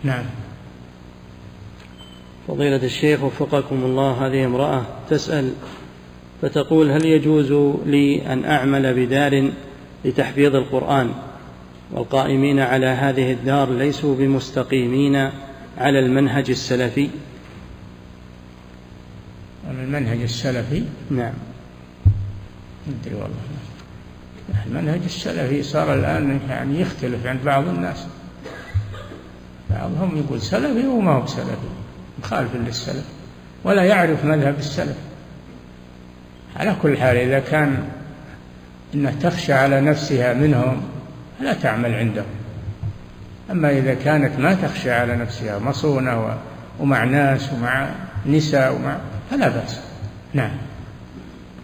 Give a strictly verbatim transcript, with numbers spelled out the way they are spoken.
نعم. فضيلة الشيخ وفقكم الله، هذه امرأة تسأل فتقول: هل يجوز لي أن أعمل بدار لتحفيظ القرآن والقائمين على هذه الدار ليسوا بمستقيمين على المنهج السلفي؟ المنهج السلفي؟ نعم. أدري والله. المنهج السلفي صار الآن يعني يختلف عند بعض الناس، بعضهم يقول سلفي وما هو سلفي، مخالف للسلف ولا يعرف مذهب السلف. على كل حال إذا كان إنها تخشى على نفسها منهم لا تعمل عندهم، أما إذا كانت ما تخشى على نفسها مصونة ومع ناس ومع نساء ومع فلا بأس. نعم.